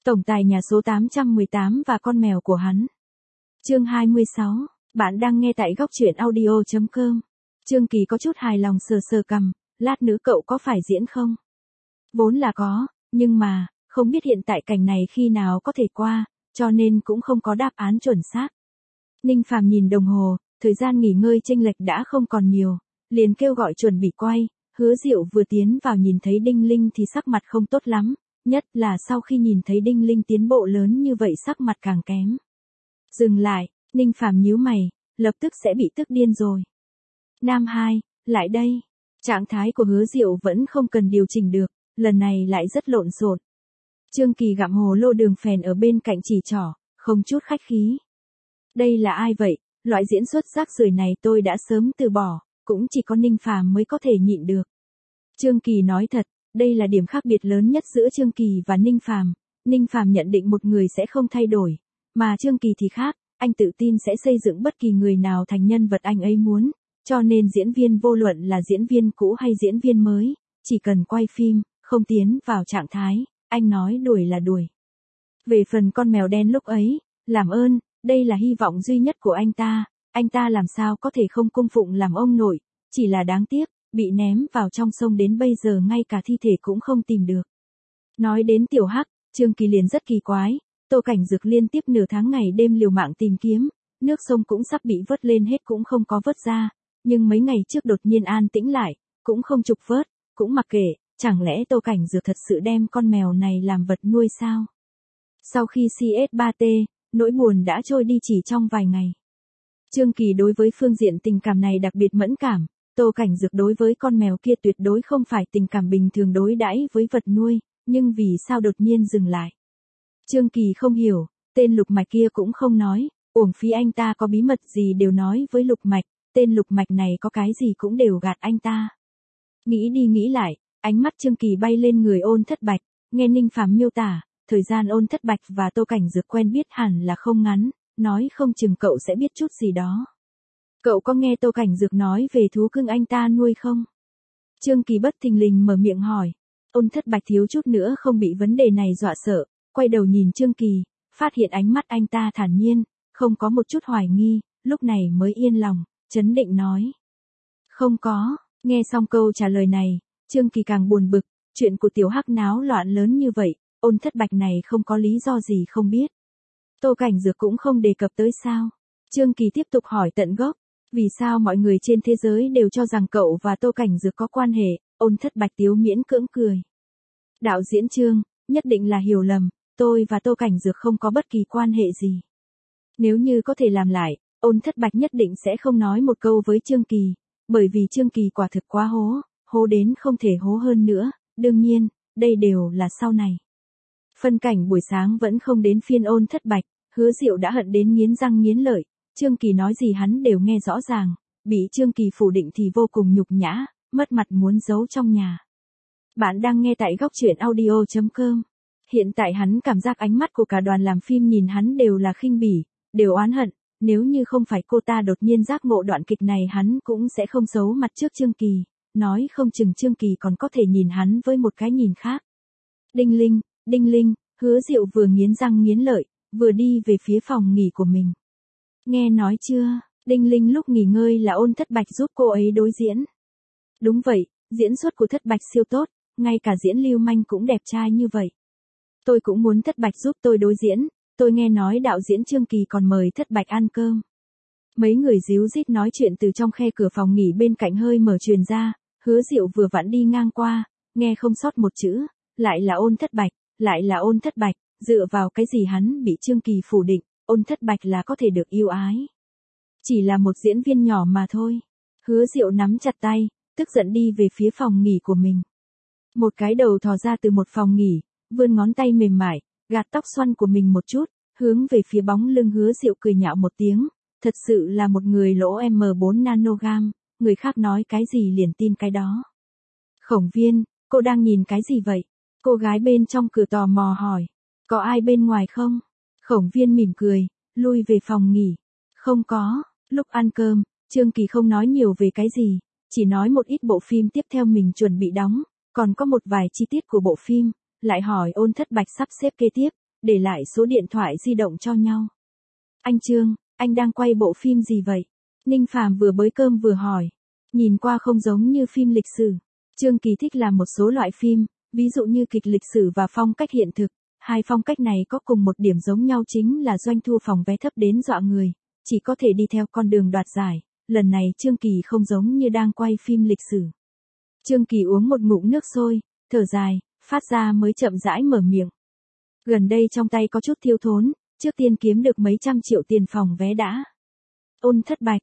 Tổng tài nhà số 818 và con mèo của hắn. Chương 26, bạn đang nghe tại góc truyện audio.com. Trương Kỳ có chút hài lòng sờ sờ cằm, lát nữa cậu có phải diễn không? Vốn là có, nhưng mà, không biết hiện tại cảnh này khi nào có thể qua, cho nên cũng không có đáp án chuẩn xác. Ninh Phàm nhìn đồng hồ, thời gian nghỉ ngơi chênh lệch đã không còn nhiều, liền kêu gọi chuẩn bị quay. Hứa Diệu vừa tiến vào nhìn thấy Đinh Linh thì sắc mặt không tốt lắm, nhất là sau khi nhìn thấy Đinh Linh tiến bộ lớn như vậy sắc mặt càng kém. Dừng lại, Ninh Phàm nhíu mày, lập tức sẽ bị tức điên rồi. Nam 2, lại đây. Trạng thái của Hứa Diệu vẫn không cần điều chỉnh được, lần này lại rất lộn xộn. Trương Kỳ gặm hồ lô đường phèn ở bên cạnh chỉ trỏ, không chút khách khí. Đây là ai vậy, loại diễn xuất rác rưởi này tôi đã sớm từ bỏ, cũng chỉ có Ninh Phàm mới có thể nhịn được. Trương Kỳ nói thật, đây là điểm khác biệt lớn nhất giữa Trương Kỳ và Ninh Phàm. Ninh Phàm nhận định một người sẽ không thay đổi, mà Trương Kỳ thì khác, anh tự tin sẽ xây dựng bất kỳ người nào thành nhân vật anh ấy muốn, cho nên diễn viên vô luận là diễn viên cũ hay diễn viên mới, chỉ cần quay phim, không tiến vào trạng thái, anh nói đuổi là đuổi. Về phần con mèo đen lúc ấy, làm ơn, đây là hy vọng duy nhất của anh ta làm sao có thể không cung phụng làm ông nội, chỉ là đáng tiếc, bị ném vào trong sông đến bây giờ ngay cả thi thể cũng không tìm được. Nói đến Tiểu Hắc, Trương Kỳ liền rất kỳ quái, Tô Cảnh Dực liên tiếp nửa tháng ngày đêm liều mạng tìm kiếm, nước sông cũng sắp bị vớt lên hết cũng không có vớt ra, nhưng mấy ngày trước đột nhiên an tĩnh lại, cũng không trục vớt, cũng mặc kệ, chẳng lẽ Tô Cảnh Dực thật sự đem con mèo này làm vật nuôi sao? Sau khi CS3T, nỗi buồn đã trôi đi chỉ trong vài ngày. Trương Kỳ đối với phương diện tình cảm này đặc biệt mẫn cảm, Tô Cảnh Dực đối với con mèo kia tuyệt đối không phải tình cảm bình thường đối đãi với vật nuôi, nhưng vì sao đột nhiên dừng lại? Trương Kỳ không hiểu, tên Lục Mạch kia cũng không nói, uổng phí anh ta có bí mật gì đều nói với Lục Mạch, tên Lục Mạch này có cái gì cũng đều gạt anh ta. Nghĩ đi nghĩ lại, ánh mắt Trương Kỳ bay lên người Ôn Thất Bạch, nghe Ninh Phàm miêu tả, thời gian Ôn Thất Bạch và Tô Cảnh Dực quen biết hẳn là không ngắn, nói không chừng cậu sẽ biết chút gì đó. Cậu có nghe Tô Cảnh Dực nói về thú cưng anh ta nuôi không? Trương Kỳ bất thình lình mở miệng hỏi. Ôn Thất Bạch thiếu chút nữa không bị vấn đề này dọa sợ, quay đầu nhìn Trương Kỳ, phát hiện ánh mắt anh ta thản nhiên, không có một chút hoài nghi, lúc này mới yên lòng, chấn định nói. Không có, nghe xong câu trả lời này, Trương Kỳ càng buồn bực, chuyện của Tiểu Hắc náo loạn lớn như vậy, Ôn Thất Bạch này không có lý do gì không biết. Tô Cảnh Dực cũng không đề cập tới sao? Trương Kỳ tiếp tục hỏi tận gốc, vì sao mọi người trên thế giới đều cho rằng cậu và Tô Cảnh Dực có quan hệ? Ôn Thất Bạch tiếu miễn cưỡng cười. Đạo diễn Trương, nhất định là hiểu lầm, tôi và Tô Cảnh Dực không có bất kỳ quan hệ gì. Nếu như có thể làm lại, Ôn Thất Bạch nhất định sẽ không nói một câu với Trương Kỳ, bởi vì Trương Kỳ quả thực quá hố đến không thể hố hơn nữa, đương nhiên, đây đều là sau này. Phân cảnh buổi sáng vẫn không đến phiên Ôn Thất Bạch, Hứa Diệu đã hận đến nghiến răng nghiến lợi, Trương Kỳ nói gì hắn đều nghe rõ ràng, bị Trương Kỳ phủ định thì vô cùng nhục nhã, mất mặt muốn giấu trong nhà. Bạn đang nghe tại góc truyện audio.com. Hiện tại hắn cảm giác ánh mắt của cả đoàn làm phim nhìn hắn đều là khinh bỉ, đều oán hận, nếu như không phải cô ta đột nhiên giác ngộ đoạn kịch này hắn cũng sẽ không giấu mặt trước Trương Kỳ, nói không chừng Trương Kỳ còn có thể nhìn hắn với một cái nhìn khác. Đinh Linh, Hứa Diệu vừa nghiến răng nghiến lợi, vừa đi về phía phòng nghỉ của mình. Nghe nói chưa, Đinh Linh lúc nghỉ ngơi là Ôn Thất Bạch giúp cô ấy đối diễn. Đúng vậy, diễn xuất của Thất Bạch siêu tốt, ngay cả diễn lưu manh cũng đẹp trai như vậy. Tôi cũng muốn Thất Bạch giúp tôi đối diễn, tôi nghe nói đạo diễn Trương Kỳ còn mời Thất Bạch ăn cơm. Mấy người díu dít nói chuyện từ trong khe cửa phòng nghỉ bên cạnh hơi mở truyền ra, Hứa Diệu vừa vặn đi ngang qua, nghe không sót một chữ, lại là Ôn Thất Bạch, dựa vào cái gì hắn bị Trương Kỳ phủ định, Ôn Thất Bạch là có thể được yêu ái. Chỉ là một diễn viên nhỏ mà thôi. Hứa Diệu nắm chặt tay, tức giận đi về phía phòng nghỉ của mình. Một cái đầu thò ra từ một phòng nghỉ, vươn ngón tay mềm mại, gạt tóc xoăn của mình một chút, hướng về phía bóng lưng Hứa Diệu cười nhạo một tiếng, thật sự là một người lỗ M4 nanogam, người khác nói cái gì liền tin cái đó. Khổng Viên, cô đang nhìn cái gì vậy? Cô gái bên trong cửa tò mò hỏi, có ai bên ngoài không? Khổng Viên mỉm cười, lui về phòng nghỉ. Không có, lúc ăn cơm, Trương Kỳ không nói nhiều về cái gì, chỉ nói một ít bộ phim tiếp theo mình chuẩn bị đóng, còn có một vài chi tiết của bộ phim, lại hỏi Ôn Thất Bạch sắp xếp kế tiếp, để lại số điện thoại di động cho nhau. Anh Trương, anh đang quay bộ phim gì vậy? Ninh Phàm vừa bới cơm vừa hỏi. Nhìn qua không giống như phim lịch sử. Trương Kỳ thích làm một số loại phim, ví dụ như kịch lịch sử và phong cách hiện thực. Hai phong cách này có cùng một điểm giống nhau chính là doanh thu phòng vé thấp đến dọa người, chỉ có thể đi theo con đường đoạt giải. Lần này Trương Kỳ không giống như đang quay phim lịch sử. Trương Kỳ uống một ngụm nước sôi, thở dài, phát ra mới chậm rãi mở miệng. Gần đây trong tay có chút thiếu thốn, trước tiên kiếm được mấy trăm triệu tiền phòng vé đã. Ôn Thất Bạch,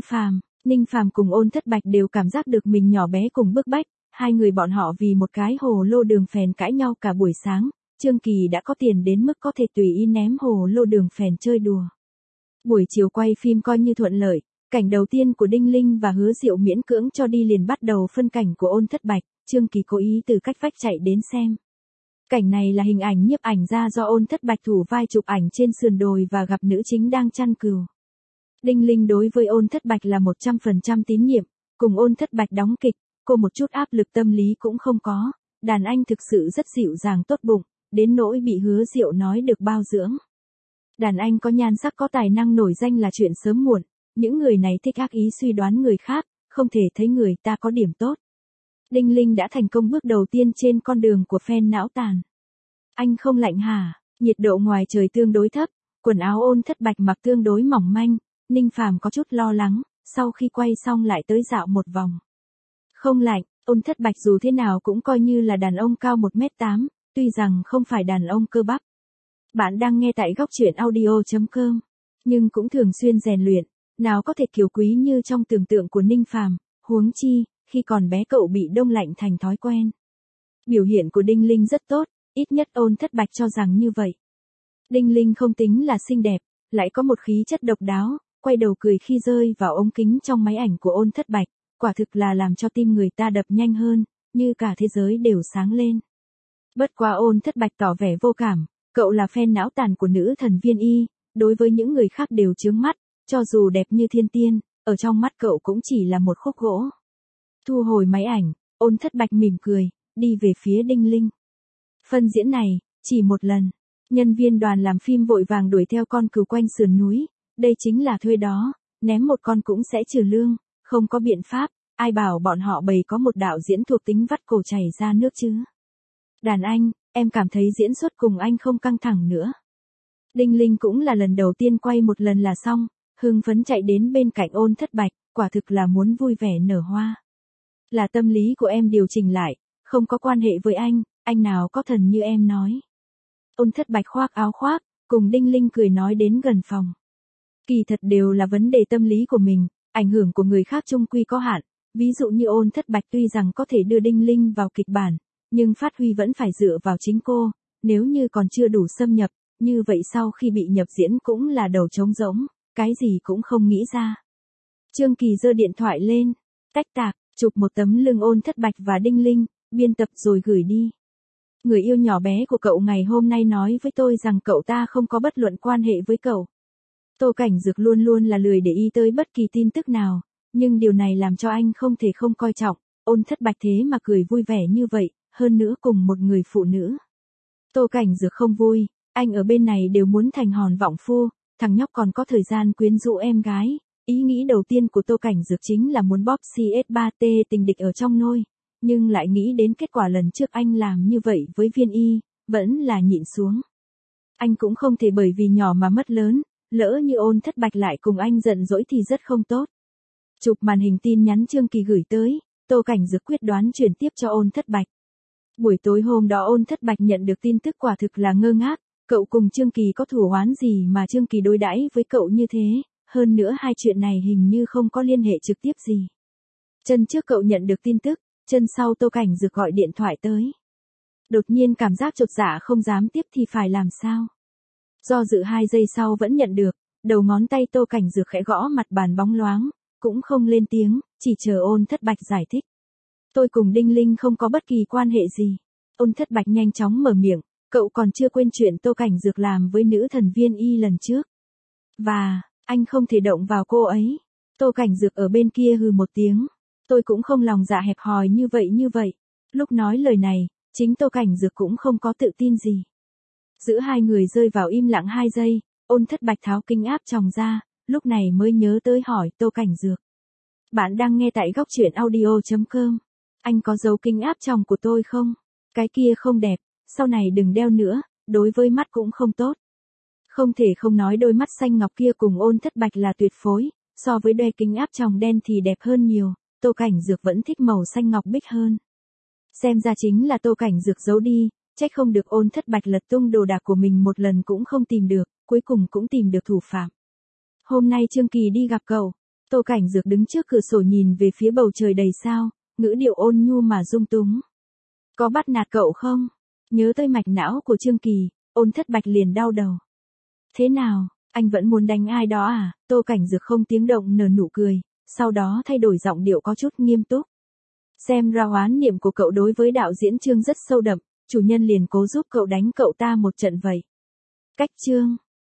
Ninh Phàm cùng Ôn Thất Bạch đều cảm giác được mình nhỏ bé cùng bức bách, hai người bọn họ vì một cái hồ lô đường phèn cãi nhau cả buổi sáng, Trương Kỳ đã có tiền đến mức có thể tùy ý ném hồ lô đường phèn chơi đùa. Buổi chiều quay phim coi như thuận lợi, cảnh đầu tiên của Đinh Linh và Hứa Diệu miễn cưỡng cho đi liền bắt đầu phân cảnh của Ôn Thất Bạch, Trương Kỳ cố ý từ cách vách chạy đến xem. Cảnh này là hình ảnh nhiếp ảnh ra do Ôn Thất Bạch thủ vai chụp ảnh trên sườn đồi và gặp nữ chính đang chăn cừu. Đinh Linh đối với Ôn Thất Bạch là 100% tín nhiệm, cùng Ôn Thất Bạch đóng kịch, cô một chút áp lực tâm lý cũng không có, đàn anh thực sự rất dịu dàng tốt bụng, đến nỗi bị Hứa Diệu nói được bao dưỡng. Đàn anh có nhan sắc có tài năng nổi danh là chuyện sớm muộn, những người này thích ác ý suy đoán người khác, không thể thấy người ta có điểm tốt. Đinh Linh đã thành công bước đầu tiên trên con đường của fan não tàn. Anh không lạnh hả? Nhiệt độ ngoài trời tương đối thấp, quần áo Ôn Thất Bạch mặc tương đối mỏng manh, Ninh Phàm có chút lo lắng, sau khi quay xong lại tới dạo một vòng. Không lạnh, Ôn Thất Bạch dù thế nào cũng coi như là đàn ông cao 1m8, tuy rằng không phải đàn ông cơ bắp. Bạn đang nghe tại góc truyện audio.com, nhưng cũng thường xuyên rèn luyện, nào có thể kiều quý như trong tưởng tượng của Ninh Phàm, huống chi, khi còn bé cậu bị đông lạnh thành thói quen. Biểu hiện của Đinh Linh rất tốt, ít nhất Ôn Thất Bạch cho rằng như vậy. Đinh Linh không tính là xinh đẹp, lại có một khí chất độc đáo, quay đầu cười khi rơi vào ống kính trong máy ảnh của Ôn Thất Bạch, quả thực là làm cho tim người ta đập nhanh hơn, như cả thế giới đều sáng lên. Bất quá Ôn Thất Bạch tỏ vẻ vô cảm, cậu là fan não tàn của nữ thần Viên Y, đối với những người khác đều chướng mắt, cho dù đẹp như thiên tiên, ở trong mắt cậu cũng chỉ là một khúc gỗ. Thu hồi máy ảnh, Ôn Thất Bạch mỉm cười, đi về phía Đinh Linh. Phân diễn này, chỉ một lần, nhân viên đoàn làm phim vội vàng đuổi theo con cừu quanh sườn núi, đây chính là thuê đó, ném một con cũng sẽ trừ lương, không có biện pháp, ai bảo bọn họ bày có một đạo diễn thuộc tính vắt cổ chảy ra nước chứ. Đàn anh, em cảm thấy diễn xuất cùng anh không căng thẳng nữa. Đinh Linh cũng là lần đầu tiên quay một lần là xong, hưng phấn chạy đến bên cạnh Ôn Thất Bạch, quả thực là muốn vui vẻ nở hoa. Là tâm lý của em điều chỉnh lại, không có quan hệ với anh nào có thần như em nói. Ôn Thất Bạch khoác áo khoác, cùng Đinh Linh cười nói đến gần phòng. Kỳ thật đều là vấn đề tâm lý của mình, ảnh hưởng của người khác chung quy có hạn, ví dụ như Ôn Thất Bạch tuy rằng có thể đưa Đinh Linh vào kịch bản, nhưng phát huy vẫn phải dựa vào chính cô, nếu như còn chưa đủ xâm nhập, như vậy sau khi bị nhập diễn cũng là đầu trống rỗng, cái gì cũng không nghĩ ra. Trương Kỳ giơ điện thoại lên, tách tạc, chụp một tấm lưng Ôn Thất Bạch và Đinh Linh, biên tập rồi gửi đi. Người yêu nhỏ bé của cậu ngày hôm nay nói với tôi rằng cậu ta không có bất luận quan hệ với cậu. Tô Cảnh Dược luôn luôn là lười để ý tới bất kỳ tin tức nào, nhưng điều này làm cho anh không thể không coi trọng, Ôn Thất Bạch thế mà cười vui vẻ như vậy, hơn nữa cùng một người phụ nữ. Tô Cảnh Dược không vui, anh ở bên này đều muốn thành hòn vọng phu, thằng nhóc còn có thời gian quyến rũ em gái, ý nghĩ đầu tiên của Tô Cảnh Dược chính là muốn bóp CS3T tình địch ở trong nôi, nhưng lại nghĩ đến kết quả lần trước anh làm như vậy với Viên Y, vẫn là nhịn xuống. Anh cũng không thể bởi vì nhỏ mà mất lớn, lỡ như Ôn Thất Bạch lại cùng anh giận dỗi thì rất không tốt. Chụp màn hình tin nhắn Trương Kỳ gửi tới, Tô Cảnh Dược quyết đoán chuyển tiếp cho Ôn Thất Bạch. Buổi tối hôm đó Ôn Thất Bạch nhận được tin tức quả thực là ngơ ngác, cậu cùng Trương Kỳ có thù oán gì mà Trương Kỳ đối đãi với cậu như thế, hơn nữa hai chuyện này hình như không có liên hệ trực tiếp gì. Chân trước cậu nhận được tin tức, chân sau Tô Cảnh Dược gọi điện thoại tới. Đột nhiên cảm giác chột dạ không dám tiếp thì phải làm sao. Do dự 2 giây sau vẫn nhận được, đầu ngón tay Tô Cảnh Dược khẽ gõ mặt bàn bóng loáng, cũng không lên tiếng, chỉ chờ Ôn Thất Bạch giải thích. Tôi cùng Đinh Linh không có bất kỳ quan hệ gì. Ôn Thất Bạch nhanh chóng mở miệng, cậu còn chưa quên chuyện Tô Cảnh Dược làm với nữ thần Viên Y lần trước. Và, anh không thể động vào cô ấy. Tô Cảnh Dược ở bên kia hừ một tiếng. Tôi cũng không lòng dạ hẹp hòi như vậy. Lúc nói lời này, chính Tô Cảnh Dược cũng không có tự tin gì. Giữa hai người rơi vào im lặng 2 giây, Ôn Thất Bạch tháo kính áp tròng ra, lúc này mới nhớ tới hỏi Tô Cảnh Dược. Bạn đang nghe tại góc truyện audio.com. Anh có giấu kính áp tròng của tôi không? Cái kia không đẹp, sau này đừng đeo nữa, đối với mắt cũng không tốt. Không thể không nói đôi mắt xanh ngọc kia cùng Ôn Thất Bạch là tuyệt phối, so với đeo kính áp tròng đen thì đẹp hơn nhiều, Tô Cảnh Dược vẫn thích màu xanh ngọc bích hơn. Xem ra chính là Tô Cảnh Dược giấu đi, trách không được Ôn Thất Bạch lật tung đồ đạc của mình một lần cũng không tìm được, cuối cùng cũng tìm được thủ phạm. Hôm nay Trương Kỳ đi gặp cậu, Tô Cảnh Dược đứng trước cửa sổ nhìn về phía bầu trời đầy sao, ngữ điệu ôn nhu mà dung túng. Có bắt nạt cậu không? Nhớ tới mạch não của Trương Kỳ, Ôn Thất Bạch liền đau đầu. Thế nào, anh vẫn muốn đánh ai đó à? Tô Cảnh Dược không tiếng động nở nụ cười, sau đó thay đổi giọng điệu có chút nghiêm túc. Xem ra oán niệm của cậu đối với đạo diễn Trương rất sâu đậm, chủ nhân liền cố giúp cậu đánh cậu ta một trận vậy. Cách Trương,